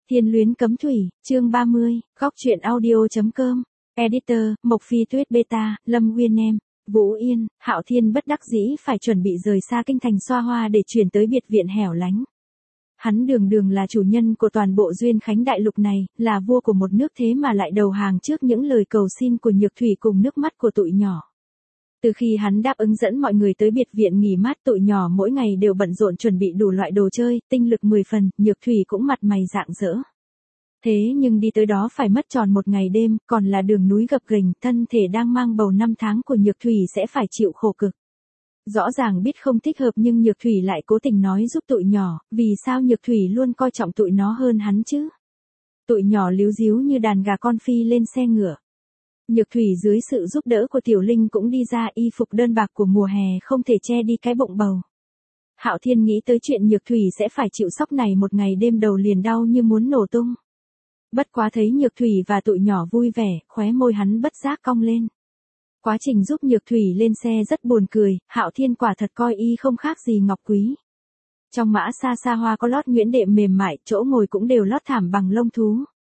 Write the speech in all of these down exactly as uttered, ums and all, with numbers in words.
Thiên luyến cấm thủy, chương ba mươi, góc truyện audio.com, Editor, Mộc Phi Tuyết Beta, Lâm Nguyên Em, Vũ Yên, Hạo Thiên bất đắc dĩ phải chuẩn bị rời xa kinh thành Xoa Hoa để chuyển tới biệt viện hẻo lánh. Hắn đường đường là chủ nhân của toàn bộ Duyên Khánh đại lục này, là vua của một nước thế mà lại đầu hàng trước những lời cầu xin của Nhược Thủy cùng nước mắt của tụi nhỏ. Từ khi hắn đáp ứng dẫn mọi người tới biệt viện nghỉ mát, tụi nhỏ mỗi ngày đều bận rộn chuẩn bị đủ loại đồ chơi, tinh lực mười phần, Nhược Thủy cũng mặt mày rạng rỡ. Thế nhưng đi tới đó phải mất tròn một ngày đêm, còn là đường núi gập ghềnh, thân thể đang mang bầu năm tháng của Nhược Thủy sẽ phải chịu khổ cực. Rõ ràng biết không thích hợp nhưng Nhược Thủy lại cố tình nói giúp tụi nhỏ, vì sao Nhược Thủy luôn coi trọng tụi nó hơn hắn chứ? Tụi nhỏ líu díu như đàn gà con phi lên xe ngựa. Nhược Thủy dưới sự giúp đỡ của Tiểu Linh cũng đi ra, y phục đơn bạc của mùa hè không thể che đi cái bụng bầu. Hạo Thiên nghĩ tới chuyện Nhược Thủy sẽ phải chịu sốc này một ngày đêm đầu liền đau như muốn nổ tung. Bất quá thấy Nhược Thủy và tụi nhỏ vui vẻ, khóe môi hắn bất giác cong lên. Quá trình giúp Nhược Thủy lên xe rất buồn cười, Hạo Thiên quả thật coi y không khác gì ngọc quý. Trong mã xa xa hoa có lót nhuyễn đệm mềm mại, chỗ ngồi cũng đều lót thảm bằng lông thú.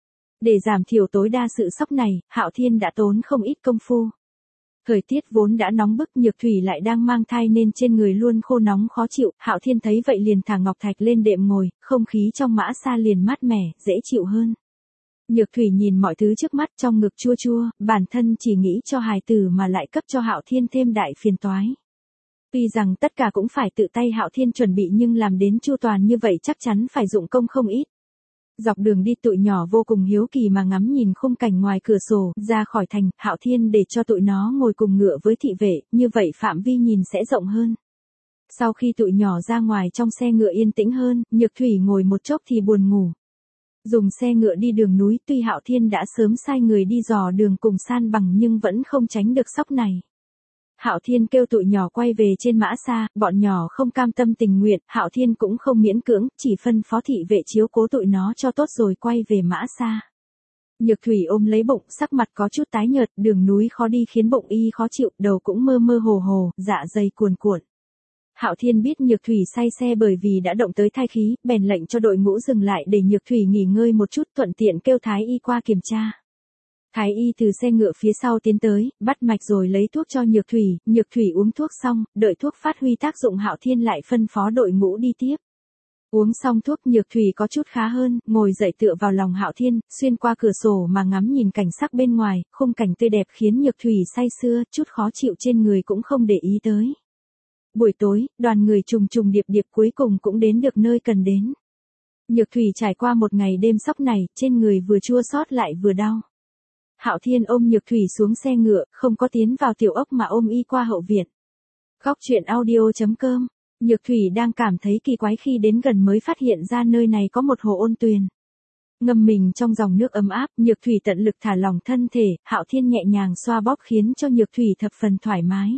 Để giảm thiểu tối đa sự sốc này, Hạo Thiên đã tốn không ít công phu. Thời tiết vốn đã nóng bức, Nhược Thủy lại đang mang thai nên trên người luôn khô nóng khó chịu, Hạo Thiên thấy vậy liền thả ngọc thạch lên đệm ngồi, không khí trong mã xa liền mát mẻ, dễ chịu hơn. Nhược Thủy nhìn mọi thứ trước mắt trong ngực chua chua, bản thân chỉ nghĩ cho hài tử mà lại cấp cho Hạo Thiên thêm đại phiền toái. Tuy rằng tất cả cũng phải tự tay Hạo Thiên chuẩn bị nhưng làm đến chu toàn như vậy chắc chắn phải dụng công không ít. Dọc đường đi tụi nhỏ vô cùng hiếu kỳ mà ngắm nhìn khung cảnh ngoài cửa sổ, ra khỏi thành, Hạo Thiên để cho tụi nó ngồi cùng ngựa với thị vệ, như vậy phạm vi nhìn sẽ rộng hơn. Sau khi tụi nhỏ ra ngoài trong xe ngựa yên tĩnh hơn, Nhược Thủy ngồi một chốc thì buồn ngủ. Dùng xe ngựa đi đường núi, tuy Hạo Thiên đã sớm sai người đi dò đường cùng san bằng nhưng vẫn không tránh được sốc này. Hạo Thiên kêu tụi nhỏ quay về trên mã xa, bọn nhỏ không cam tâm tình nguyện, Hạo Thiên cũng không miễn cưỡng, chỉ phân phó thị vệ chiếu cố tụi nó cho tốt rồi quay về mã xa. Nhược Thủy ôm lấy bụng, sắc mặt có chút tái nhợt, đường núi khó đi khiến bụng y khó chịu, đầu cũng mơ mơ hồ hồ, dạ dày cuồn cuộn. Hạo Thiên biết Nhược Thủy say xe bởi vì đã động tới thai khí, bèn lệnh cho đội ngũ dừng lại để Nhược Thủy nghỉ ngơi một chút, thuận tiện kêu Thái Y qua kiểm tra. Thái Y từ xe ngựa phía sau tiến tới, bắt mạch rồi lấy thuốc cho Nhược Thủy, Nhược Thủy uống thuốc xong, đợi thuốc phát huy tác dụng Hạo Thiên lại phân phó đội ngũ đi tiếp. Uống xong thuốc Nhược Thủy có chút khá hơn, ngồi dậy tựa vào lòng Hạo Thiên, xuyên qua cửa sổ mà ngắm nhìn cảnh sắc bên ngoài, khung cảnh tươi đẹp khiến Nhược Thủy say sưa, chút khó chịu trên người cũng không để ý tới. Buổi tối, đoàn người trùng trùng điệp điệp cuối cùng cũng đến được nơi cần đến. Nhược Thủy trải qua một ngày đêm sốc này, trên người vừa chua xót lại vừa đau. Hạo Thiên ôm Nhược Thủy xuống xe ngựa, không có tiến vào tiểu ốc mà ôm y qua hậu viện. Góc truyện audio.com, Nhược Thủy đang cảm thấy kỳ quái khi đến gần mới phát hiện ra nơi này có một hồ ôn tuyền. Ngâm mình trong dòng nước ấm áp, Nhược Thủy tận lực thả lỏng thân thể, Hạo Thiên nhẹ nhàng xoa bóp khiến cho Nhược Thủy thập phần thoải mái.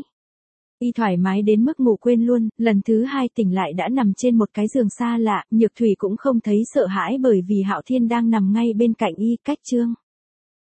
Y thoải mái đến mức ngủ quên luôn, lần thứ hai tỉnh lại đã nằm trên một cái giường xa lạ, Nhược Thủy cũng không thấy sợ hãi bởi vì Hạo Thiên đang nằm ngay bên cạnh y, cách chương.